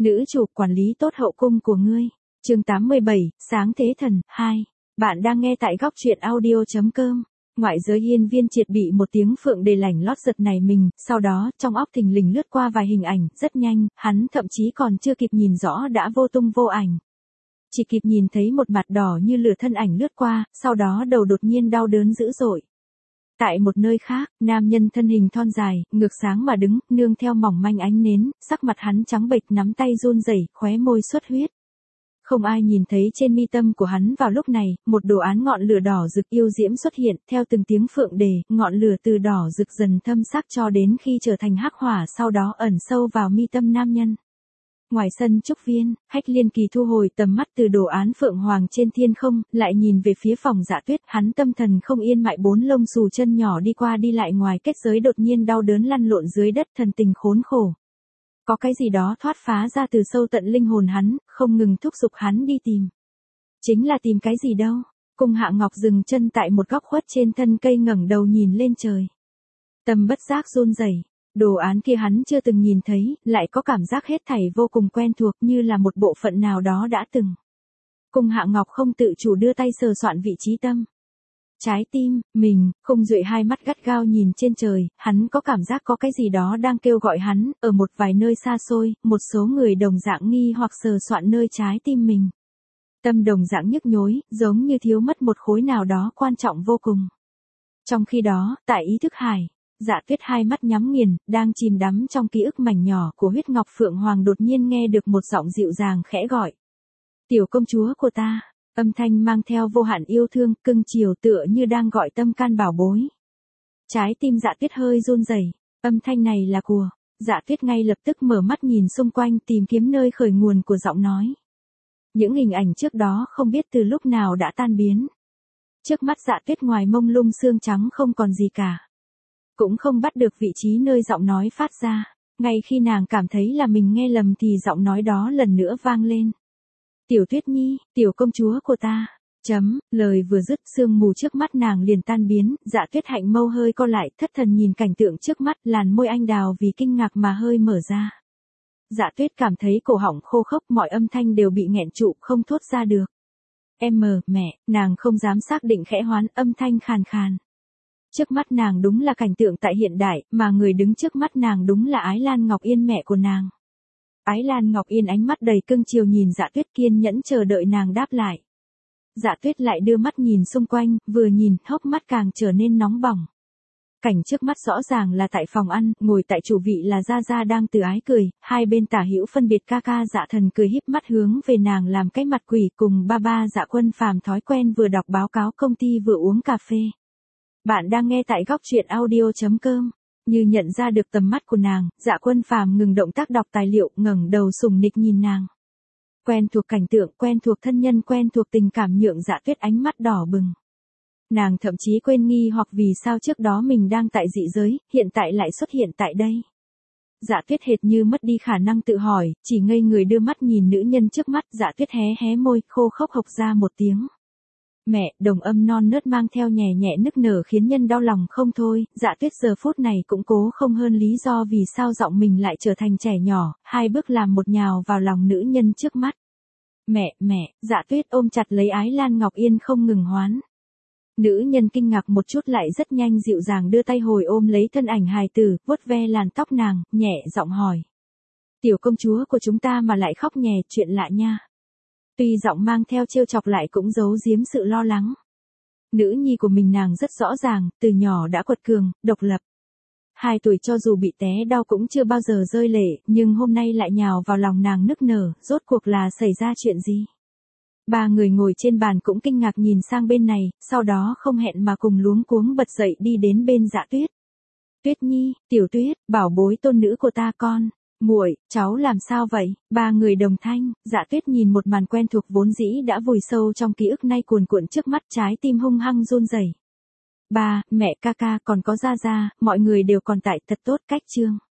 Nữ chủ quản lý tốt hậu cung của ngươi. Chương 87, Sáng Thế Thần 2. Bạn đang nghe tại góc truyện audio.com. Ngoại giới hiên viên triệt bị một tiếng phượng đề lảnh lót giật nảy mình, sau đó trong óc thình lình lướt qua vài hình ảnh, rất nhanh, hắn thậm chí còn chưa kịp nhìn rõ đã vô tung vô ảnh. Chỉ kịp nhìn thấy một mặt đỏ như lửa thân ảnh lướt qua, sau đó đầu đột nhiên đau đớn dữ dội. Tại một nơi khác, nam nhân thân hình thon dài, ngược sáng mà đứng, nương theo mỏng manh ánh nến, sắc mặt hắn trắng bệch nắm tay run rẩy, khóe môi xuất huyết. Không ai nhìn thấy trên mi tâm của hắn vào lúc này, một đồ án ngọn lửa đỏ rực yêu diễm xuất hiện, theo từng tiếng phượng đề, ngọn lửa từ đỏ rực dần thâm sắc cho đến khi trở thành hắc hỏa, sau đó ẩn sâu vào mi tâm nam nhân. Ngoài sân trúc viên, Hách Liên Kỳ thu hồi tầm mắt từ đồ án phượng hoàng trên thiên không, lại nhìn về phía phòng Dạ Tuyết, hắn tâm thần không yên mại, bốn lông xù chân nhỏ đi qua đi lại ngoài kết giới đột nhiên đau đớn lăn lộn dưới đất, thần tình khốn khổ. Có cái gì đó thoát phá ra từ sâu tận linh hồn hắn, không ngừng thúc giục hắn đi tìm. Chính là tìm cái gì đâu? Cung Hạ Ngọc dừng chân tại một góc khuất trên thân cây, ngẩng đầu nhìn lên trời. Tâm bất giác run rẩy. Đồ án kia hắn chưa từng nhìn thấy, lại có cảm giác hết thảy vô cùng quen thuộc, như là một bộ phận nào đó đã từng. Cung Hạ Ngọc không tự chủ đưa tay sờ soạn vị trí tâm. Trái tim, mình, Khung Duệ hai mắt gắt gao nhìn trên trời, hắn có cảm giác có cái gì đó đang kêu gọi hắn, ở một vài nơi xa xôi, một số người đồng dạng nghi hoặc sờ soạn nơi trái tim mình. Tâm đồng dạng nhức nhối, giống như thiếu mất một khối nào đó quan trọng vô cùng. Trong khi đó, tại ý thức hải, Dạ Tuyết hai mắt nhắm nghiền, đang chìm đắm trong ký ức mảnh nhỏ của huyết ngọc phượng hoàng, đột nhiên nghe được một giọng dịu dàng khẽ gọi. Tiểu công chúa của ta, âm thanh mang theo vô hạn yêu thương, cưng chiều, tựa như đang gọi tâm can bảo bối. Trái tim Dạ Tuyết hơi run rẩy, âm thanh này là của. Dạ Tuyết ngay lập tức mở mắt nhìn xung quanh, tìm kiếm nơi khởi nguồn của giọng nói. Những hình ảnh trước đó không biết từ lúc nào đã tan biến. Trước mắt Dạ Tuyết ngoài mông lung xương trắng không còn gì cả. Cũng không bắt được vị trí nơi giọng nói phát ra. Ngay khi nàng cảm thấy là mình nghe lầm thì giọng nói đó lần nữa vang lên. Tiểu Tuyết Nhi, tiểu công chúa của ta. Lời vừa dứt, sương mù trước mắt nàng liền tan biến, Dạ Tuyết hạnh mâu hơi co lại, thất thần nhìn cảnh tượng trước mắt, làn môi anh đào vì kinh ngạc mà hơi mở ra. Dạ Tuyết cảm thấy cổ họng khô khốc, mọi âm thanh đều bị nghẹn trụ, không thốt ra được. Mẹ, nàng không dám xác định, khẽ hoán, âm thanh khàn khàn. Trước mắt nàng đúng là cảnh tượng tại hiện đại, mà người đứng trước mắt nàng đúng là Ái Lan Ngọc Yên, mẹ của nàng. Ái Lan Ngọc Yên ánh mắt đầy cưng chiều nhìn Dạ Tuyết, kiên nhẫn chờ đợi nàng đáp lại. Dạ Tuyết lại đưa mắt nhìn xung quanh, vừa nhìn, hốc mắt càng trở nên nóng bỏng. Cảnh trước mắt rõ ràng là tại phòng ăn, ngồi tại chủ vị là Gia Gia đang từ ái cười, hai bên tả hữu phân biệt ca ca Dạ Thần cười híp mắt hướng về nàng làm cái mặt quỷ, cùng ba Dạ Quân Phàm thói quen vừa đọc báo cáo công ty vừa uống cà phê. Bạn đang nghe tại góc truyện audio.com. Như nhận ra được tầm mắt của nàng, Dạ Quân Phàm ngừng động tác đọc tài liệu, ngẩng đầu sùng nịch nhìn nàng. Quen thuộc cảnh tượng, quen thuộc thân nhân, quen thuộc tình cảm nhượng Dạ Tuyết ánh mắt đỏ bừng. Nàng thậm chí quên nghi hoặc vì sao trước đó mình đang tại dị giới, hiện tại lại xuất hiện tại đây. Dạ Tuyết hệt như mất đi khả năng tự hỏi, chỉ ngây người đưa mắt nhìn nữ nhân trước mắt. Dạ Tuyết hé môi, khô khốc hộc ra một tiếng. Mẹ, đồng âm non nớt mang theo nhẹ nhẹ nức nở khiến nhân đau lòng không thôi. Dạ Tuyết giờ phút này cũng cố không hơn lý do vì sao giọng mình lại trở thành trẻ nhỏ, hai bước làm một nhào vào lòng nữ nhân trước mắt. Mẹ, Dạ Tuyết ôm chặt lấy Ái Lan Ngọc Yên không ngừng hoán. Nữ nhân kinh ngạc một chút, lại rất nhanh dịu dàng đưa tay hồi ôm lấy thân ảnh hài tử, vuốt ve làn tóc nàng, nhẹ giọng hỏi. Tiểu công chúa của chúng ta mà lại khóc nhè, chuyện lạ nha. Tuy giọng mang theo trêu chọc lại cũng giấu giếm sự lo lắng. Nữ nhi của mình nàng rất rõ ràng, từ nhỏ đã quật cường, độc lập. 2 tuổi cho dù bị té đau cũng chưa bao giờ rơi lệ, nhưng hôm nay lại nhào vào lòng nàng nức nở, rốt cuộc là xảy ra chuyện gì? 3 người ngồi trên bàn cũng kinh ngạc nhìn sang bên này, sau đó không hẹn mà cùng luống cuống bật dậy đi đến bên Dạ Tuyết. Tuyết Nhi, Tiểu Tuyết, bảo bối tôn nữ của ta con. Muội, cháu làm sao vậy? 3 người đồng thanh. Dạ Tuyết nhìn một màn quen thuộc vốn dĩ đã vùi sâu trong ký ức nay cuồn cuộn trước mắt, trái tim hung hăng run rẩy. Ba, mẹ, ca ca, còn có Gia Gia, mọi người đều còn tại, thật tốt. Cách chương